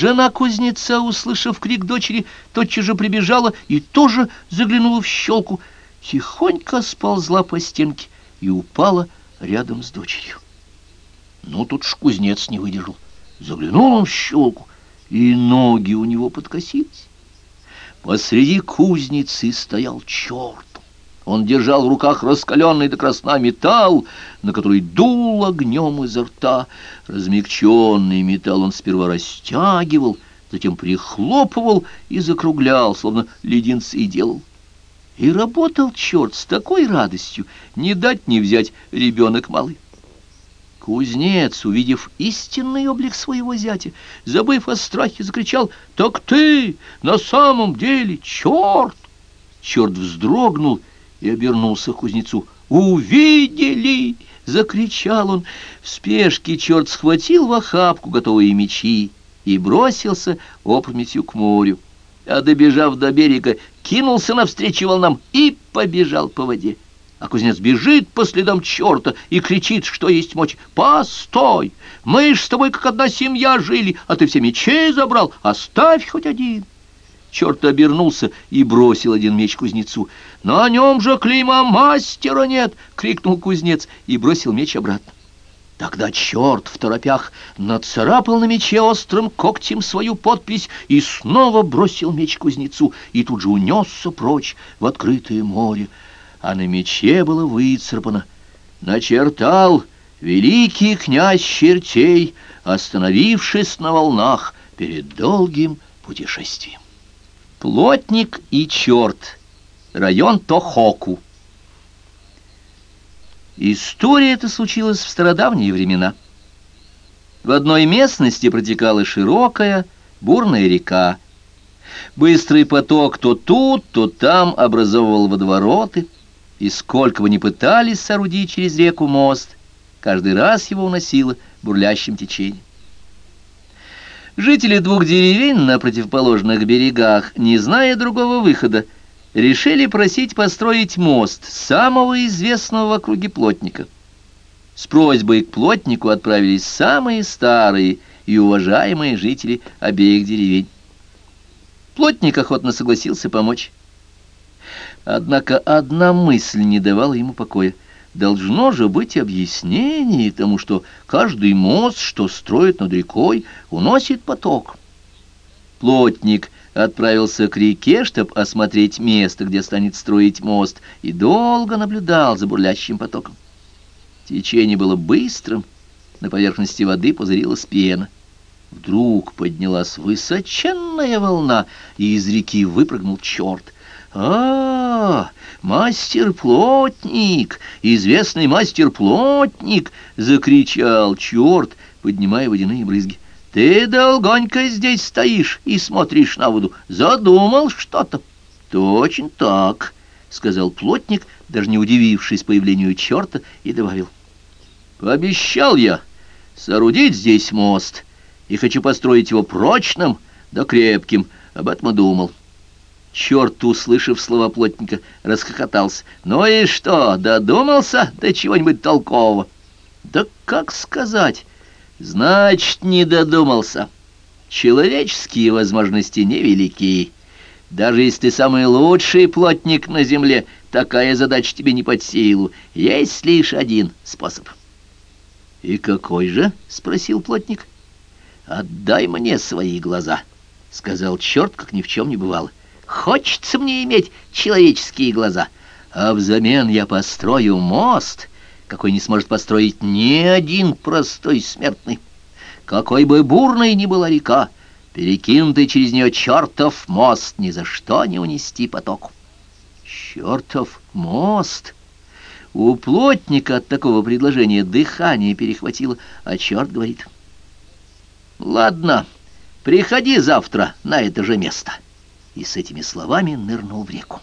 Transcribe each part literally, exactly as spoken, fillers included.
Жена кузнеца, услышав крик дочери, тотчас же прибежала и тоже заглянула в щелку, тихонько сползла по стенке и упала рядом с дочерью. Ну, тут ж кузнец не выдержал. Заглянул он в щелку, и ноги у него подкосились. Посреди кузницы стоял черт. Он держал в руках раскаленный до красна металл, на который дул огнем изо рта. Размягченный металл он сперва растягивал, затем прихлопывал и закруглял, словно леденцы делал. И работал черт с такой радостью, не дать не взять ребенок малый. Кузнец, увидев истинный облик своего зятя, забыв о страхе, закричал: «Так ты на самом деле черт!» Черт вздрогнул и обернулся к кузнецу. «Увидели!» — закричал он. В спешке черт схватил в охапку готовые мечи и бросился опрометью к морю, а, добежав до берега, кинулся навстречу волнам и побежал по воде. А кузнец бежит по следам черта и кричит, что есть мочь: «Постой! Мы ж с тобой как одна семья жили, а ты все мечи забрал, оставь хоть один!» Черт обернулся и бросил один меч кузнецу. «На нем же клейма мастера нет!» — крикнул кузнец и бросил меч обратно. Тогда черт в торопях нацарапал на мече острым когтем свою подпись и снова бросил меч кузнецу, и тут же унесся прочь в открытое море. А на мече было выцарапано: «Начертал великий князь чертей, остановившись на волнах перед долгим путешествием». Плотник и черт. Район Тохоку. История эта случилась в стародавние времена. В одной местности протекала широкая, бурная река. Быстрый поток то тут, то там образовывал водовороты, и сколько бы ни пытались соорудить через реку мост, каждый раз его уносило бурлящим течением. Жители двух деревень на противоположных берегах, не зная другого выхода, решили просить построить мост самого известного в округе плотника. С просьбой к плотнику отправились самые старые и уважаемые жители обеих деревень. Плотник охотно согласился помочь. Однако одна мысль не давала ему покоя. Должно же быть объяснение тому, что каждый мост, что строят над рекой, уносит поток. Плотник отправился к реке, чтобы осмотреть место, где станет строить мост, и долго наблюдал за бурлящим потоком. Течение было быстрым, на поверхности воды пузырилась пена. Вдруг поднялась высоченная волна, и из реки выпрыгнул черт. «А, мастер-плотник! Известный мастер-плотник!» — закричал черт, поднимая водяные брызги. «Ты долгонько здесь стоишь и смотришь на воду. Задумал что-то?» «Точно так», — сказал плотник, даже не удивившись появлению черта, и добавил: «Пообещал я соорудить здесь мост, и хочу построить его прочным да крепким. Об этом и думал». Черт, услышав слова плотника, расхохотался. «Ну и что, додумался до чего-нибудь толкового?» «Да как сказать? Значит, не додумался. Человеческие возможности невелики. Даже если ты самый лучший плотник на земле, такая задача тебе не под силу. Есть лишь один способ». «И какой же?» — спросил плотник. «Отдай мне свои глаза», — сказал черт, как ни в чем не бывало. «Хочется мне иметь человеческие глаза, а взамен я построю мост, какой не сможет построить ни один простой смертный. Какой бы бурной ни была река, перекинутый через нее чертов мост ни за что не унести потоку». «Чертов мост!» У плотника от такого предложения дыхание перехватило, а черт говорит: «Ладно, приходи завтра на это же место». И с этими словами нырнул в реку.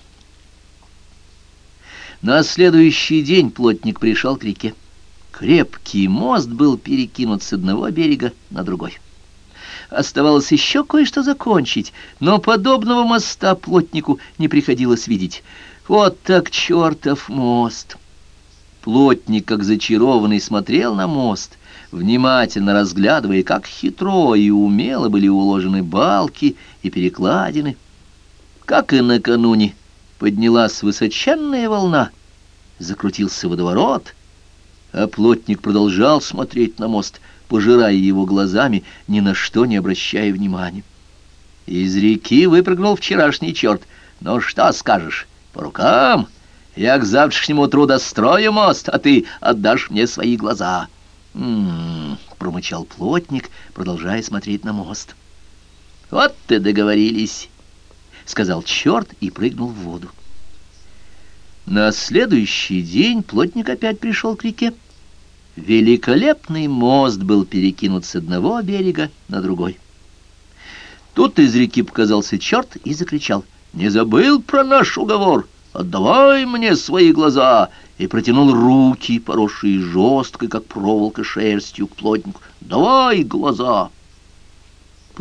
На следующий день плотник пришел к реке. Крепкий мост был перекинут с одного берега на другой. Оставалось еще кое-что закончить, но подобного моста плотнику не приходилось видеть. Вот так чертов мост! Плотник, как зачарованный, смотрел на мост. внимательно разглядывая, как хитро и умело были уложены балки и перекладины. Как и накануне, поднялась высоченная волна, закрутился водоворот, а плотник продолжал смотреть на мост, пожирая его глазами, ни на что не обращая внимания. Из реки выпрыгнул вчерашний черт. Ну что скажешь, по рукам? Я к завтрашнему утру дострою мост, а ты отдашь мне свои глаза. М-м-м, промычал плотник, продолжая смотреть на мост. Вот ты договорились, сказал черт и прыгнул в воду. На следующий день плотник опять пришел к реке. Великолепный мост был перекинут с одного берега на другой. Тут из реки показался черт и закричал: «Не забыл про наш уговор? Отдавай мне свои глаза!» И протянул руки, поросшие жесткой, как проволока, шерстью к плотнику. «Давай глаза!»